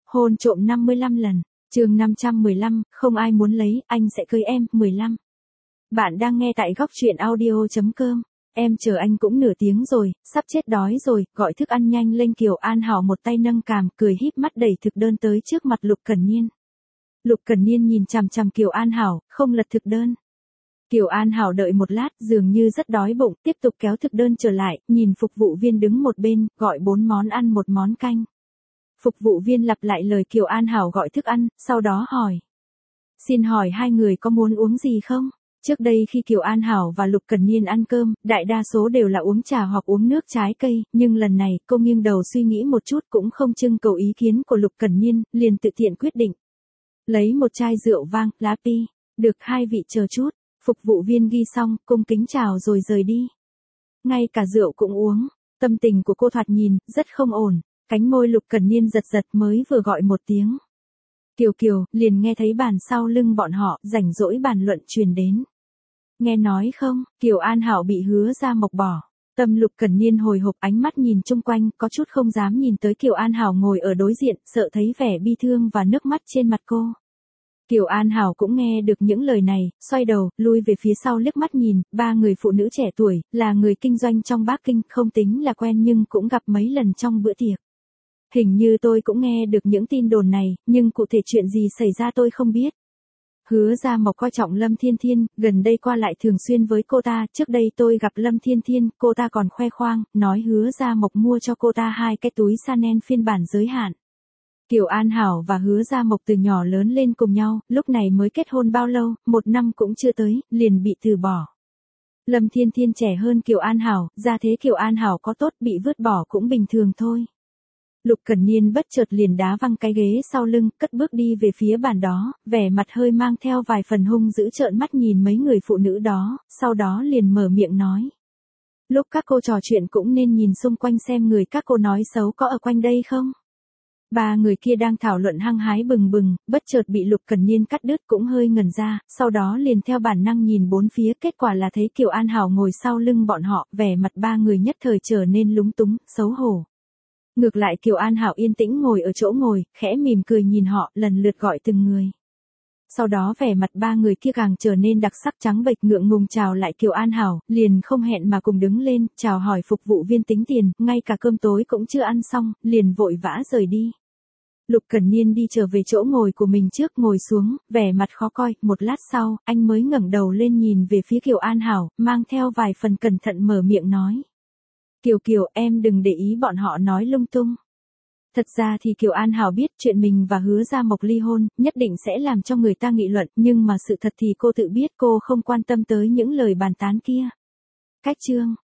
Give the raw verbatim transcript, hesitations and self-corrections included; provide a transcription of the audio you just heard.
Hôn trộm năm mươi lăm lần. Chương năm trăm mười lăm, không ai muốn lấy, anh sẽ cưới em. mười lăm. Bạn đang nghe tại góc truyện audio chấm com. Em chờ anh cũng nửa tiếng rồi, sắp chết đói rồi, gọi thức ăn nhanh lên. Kiều An Hảo một tay nâng cằm, cười híp mắt đẩy thực đơn tới trước mặt Lục Cẩn Niên. Lục Cẩn Niên nhìn chằm chằm Kiều An Hảo, không lật thực đơn. Kiều An Hảo đợi một lát, dường như rất đói bụng, tiếp tục kéo thực đơn trở lại, nhìn phục vụ viên đứng một bên, gọi bốn món ăn một món canh. Phục vụ viên lặp lại lời Kiều An Hảo gọi thức ăn, sau đó hỏi. Xin hỏi hai người có muốn uống gì không? Trước đây khi Kiều An Hảo và Lục Cẩn Niên ăn cơm, đại đa số đều là uống trà hoặc uống nước trái cây, nhưng lần này cô nghiêng đầu suy nghĩ một chút cũng không trưng cầu ý kiến của Lục Cẩn Niên, liền tự tiện quyết định. Lấy một chai rượu vang, lá pi. Được, hai vị chờ chút. Phục vụ viên ghi xong, cung kính chào rồi rời đi. Ngay cả rượu cũng uống. Tâm tình của cô thoạt nhìn, rất không ổn. Cánh môi Lục Cẩn Niên giật giật mới vừa gọi một tiếng. Kiều Kiều, liền nghe thấy bàn sau lưng bọn họ, rảnh rỗi bàn luận truyền đến. Nghe nói không, Kiều An Hảo bị Hứa Gia Mộc bỏ. Tâm Lục Cẩn Niên hồi hộp, ánh mắt nhìn chung quanh, có chút không dám nhìn tới Kiều An Hảo ngồi ở đối diện, sợ thấy vẻ bi thương và nước mắt trên mặt cô. Kiều An Hảo cũng nghe được những lời này, xoay đầu, lui về phía sau liếc mắt nhìn, ba người phụ nữ trẻ tuổi, là người kinh doanh trong Bắc Kinh, không tính là quen nhưng cũng gặp mấy lần trong bữa tiệc. Hình như tôi cũng nghe được những tin đồn này, nhưng cụ thể chuyện gì xảy ra tôi không biết. Hứa Gia Mộc coi trọng Lâm Thiên Thiên, gần đây qua lại thường xuyên với cô ta, trước đây tôi gặp Lâm Thiên Thiên, cô ta còn khoe khoang, nói Hứa Gia Mộc mua cho cô ta hai cái túi Chanel phiên bản giới hạn. Kiều An Hảo và Hứa Gia Mộc từ nhỏ lớn lên cùng nhau, lúc này mới kết hôn bao lâu, một năm cũng chưa tới, liền bị từ bỏ. Lâm Thiên Thiên trẻ hơn Kiều An Hảo, gia thế Kiều An Hảo có tốt, bị vứt bỏ cũng bình thường thôi. Lục Cẩn Niên bất chợt liền đá văng cái ghế sau lưng, cất bước đi về phía bàn đó, vẻ mặt hơi mang theo vài phần hung dữ, trợn mắt nhìn mấy người phụ nữ đó, sau đó liền mở miệng nói. Lúc các cô trò chuyện cũng nên nhìn xung quanh xem người các cô nói xấu có ở quanh đây không? Ba người kia đang thảo luận hăng hái bừng bừng, bất chợt bị Lục Cẩn Niên cắt đứt cũng hơi ngẩn ra, sau đó liền theo bản năng nhìn bốn phía, kết quả là thấy Kiều An Hảo ngồi sau lưng bọn họ, vẻ mặt ba người nhất thời trở nên lúng túng, xấu hổ. Ngược lại Kiều An Hảo yên tĩnh ngồi ở chỗ ngồi, khẽ mỉm cười nhìn họ, lần lượt gọi từng người. Sau đó vẻ mặt ba người kia càng trở nên đặc sắc, trắng bệch, ngượng ngùng chào lại Kiều An Hảo, liền không hẹn mà cùng đứng lên, chào hỏi phục vụ viên tính tiền, ngay cả cơm tối cũng chưa ăn xong, liền vội vã rời đi. Lục Cẩn Niên đi trở về chỗ ngồi của mình trước, ngồi xuống, vẻ mặt khó coi, một lát sau, anh mới ngẩng đầu lên nhìn về phía Kiều An Hảo, mang theo vài phần cẩn thận mở miệng nói. Kiều Kiều, em đừng để ý bọn họ nói lung tung. Thật ra thì Kiều An Hảo biết chuyện mình và Hứa Gia Mộc ly hôn, nhất định sẽ làm cho người ta nghị luận, nhưng mà sự thật thì cô tự biết, cô không quan tâm tới những lời bàn tán kia. Cách chương.